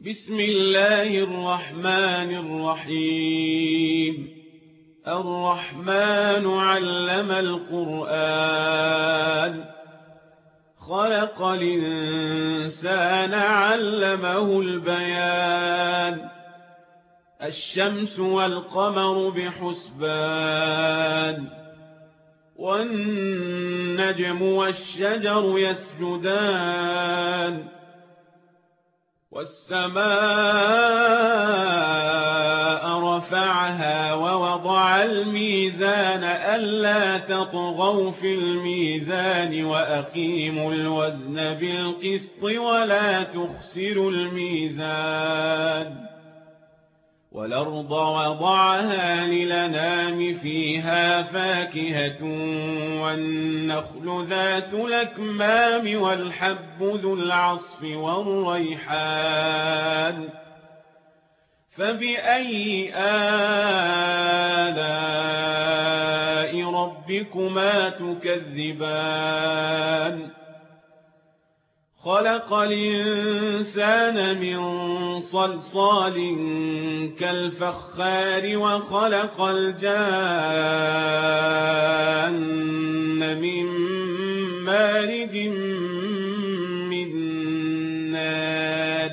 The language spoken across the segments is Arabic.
بسم الله الرحمن الرحيم. الرحمن علم القرآن، خلق الإنسان علمه البيان. الشمس والقمر بحسبان، والنجم والشجر يسجدان، والسماء رفعها ووضع الميزان ألا تطغوا في الميزان وأقيموا الوزن بالقسط ولا تخسروا الميزان. والأرض وضعها للأنام فيها فاكهة والنخل ذات الأكمام والحب ذو العصف والريحان. فبأي آلاء ربكما تكذبان؟ خلق الإنسان من صلصال كالفخار وخلق الجان من مارج من نار.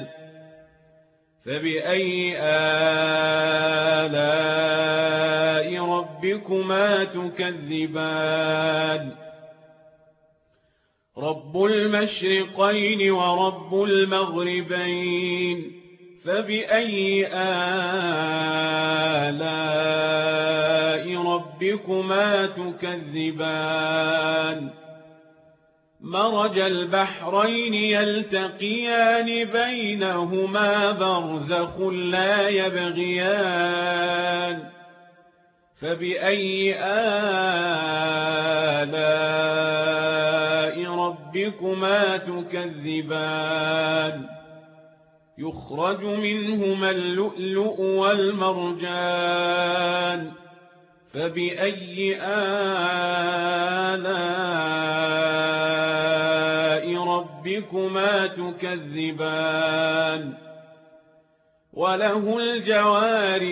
فبأي آلاء ربكما تكذبان؟ رب المشرقين ورب المغربين. فبأي آلاء ربكما تكذبان؟ مرج البحرين يلتقيان بينهما برزخ لا يبغيان. فبأي آلاء ربكما تكذبان؟ يخرج منهما اللؤلؤ والمرجان. فبأي آلاء ربكما تكذبان؟ وله الجوار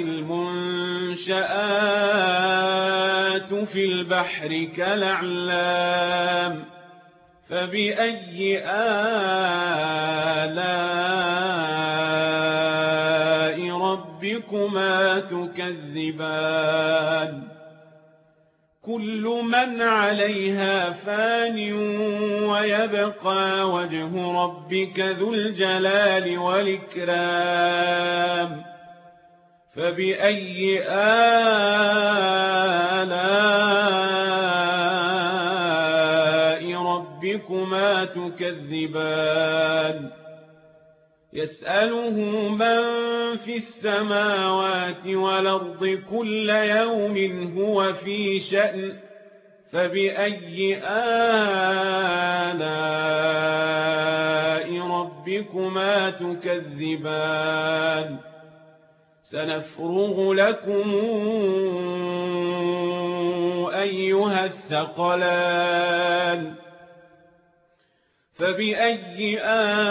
المنشآت في البحر كالأعلام. فبأي آلاء ربكما تكذبان؟ كل من عليها فان ويبقى وجه ربك ذو الجلال والإكرام. فبأي آلاء ربكما تكذبان؟ يسأله من في السماوات والأرض كل يوم هو في شأن. فبأي آلاء ربكما تكذبان؟ سنفرغ لكم أيها الثقلان. فبأي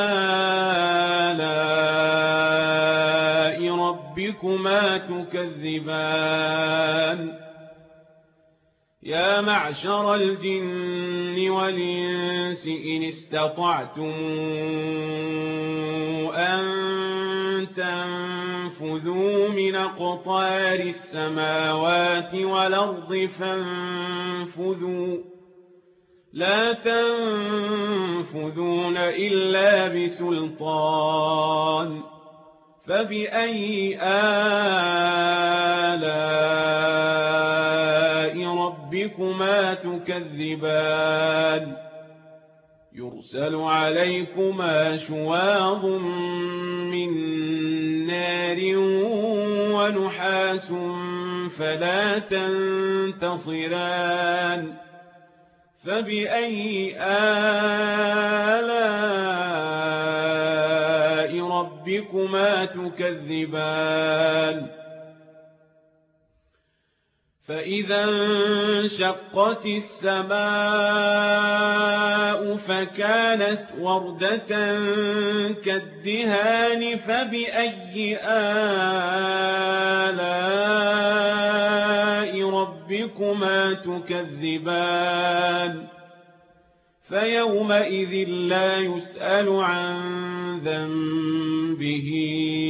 آلاء ربكما تكذبان؟ يا معشر الجن والإنس إن استطعتم أن تنفذوا من أقطار السماوات والأرض فانفذوا، لا تنفذون إلا بسلطان. فبأي آلاء ربكما تكذبان؟ يرسل عليكما شواظ من نار ونحاس فلا تنتصران. فبأي آلاء ربكما تكذبان؟ فإذا انشقت السماء فكانت وردة كالدهان فبأي آلاء ربكما تكذبان فيومئذ لا يسأل عن ذنبه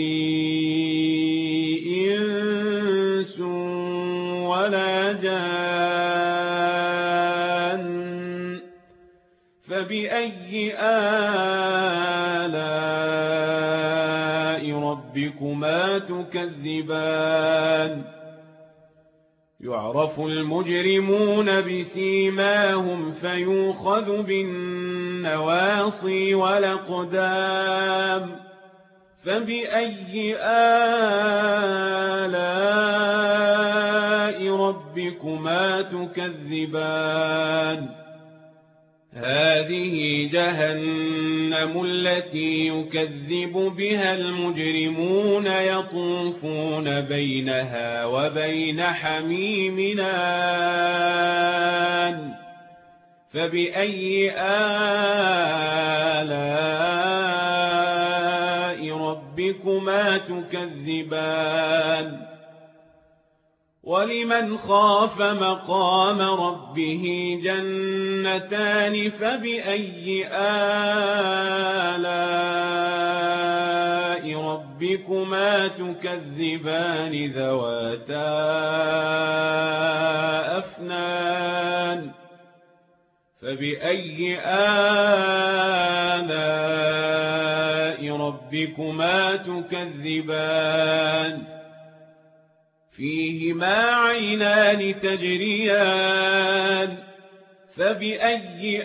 إنس ولا جان فبأي آلاء ربكما تكذبان يعرف المجرمون بسيماهم فيوخذ بالنواصي والأقدام فبأي آلاء ربكما تكذبان هذه جهنم التي يكذب بها المجرمون يطوفون بينها وبين حميم آن فبأي آلاء ربكما تكذبان ولمن خاف مقام ربه جنتان فبأي آلاء ربكما تكذبان ذواتا أفنان فبأي آلاء ربكما تكذبان فيهما عينان تجريان فبأي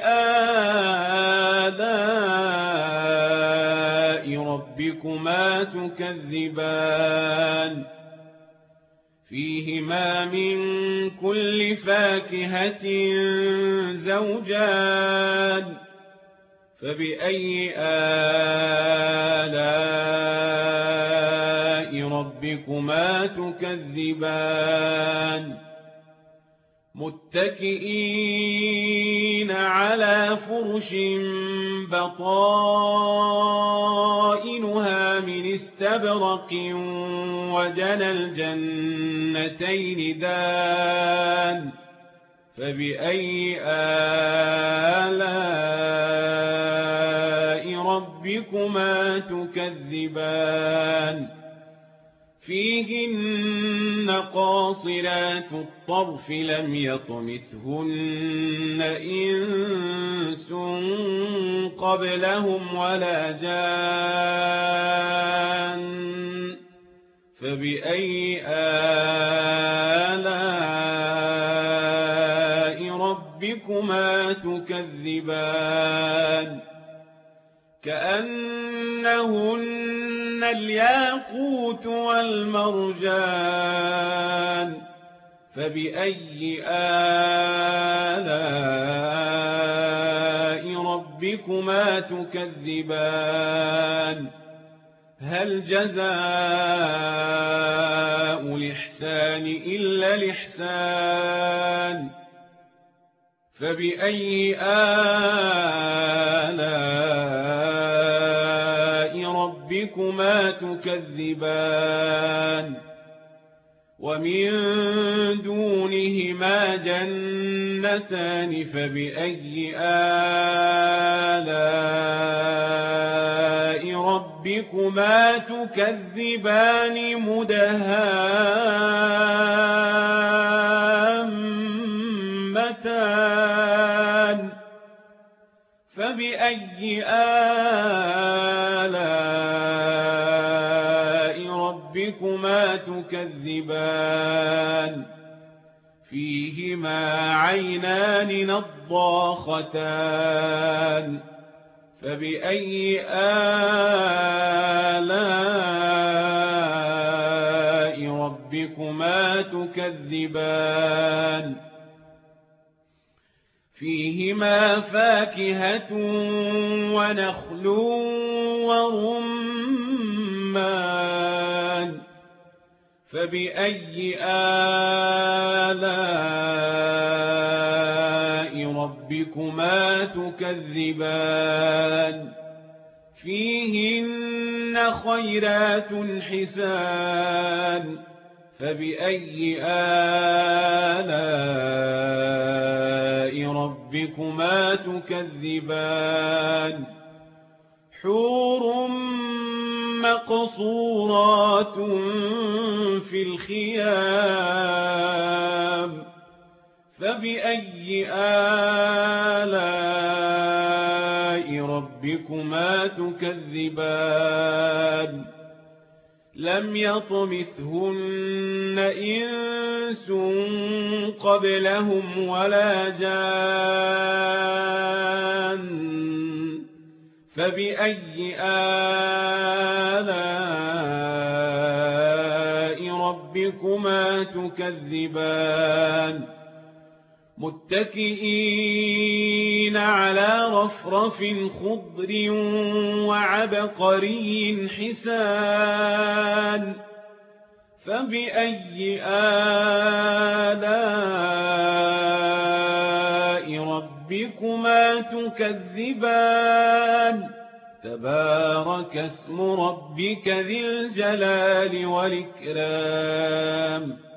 آلاء ربكما تكذبان فيهما من كل فاكهة زوجان فبأي آلاء ربكما تكذبان متكئين على فرش بطائنها من استبرق وجنى الجنتين دان فبأي آلاء ربكما تكذبان فيهن قاصرات الطرف لم يطمثهن إنس قبلهم ولا جان فبأي آلاء ربكما تكذبان كأنهن الياقوت والمرجان فبأي آلاء ربكما تكذبان هل جزاء الإحسان إلا الإحسان فبأي آلاء ربكما تكذبان ومن دونهما جنتان فبأي آلاء ربكما تكذبان مدهامتان فبأي آلاء ربكما تكذبان فيهما عينان نضاختان فبأي آلاء ربكما تكذبان فيهما فاكهة ونخل ورمان فبأي آلاء ربكما تكذبان فيهن خيرات حسان فبأي آلاء ربكما تكذبان حور مقصورات في الخيام فبأي آلاء ربكما تكذبان لم يطمثهن إنس قبلهم ولا جان فبأي آلاء ربكما تكذبان متكئين على رفرف خضر وعبقري حسان فبأي آلاء ربكما تكذبان تبارك اسم ربك ذي الجلال والإكرام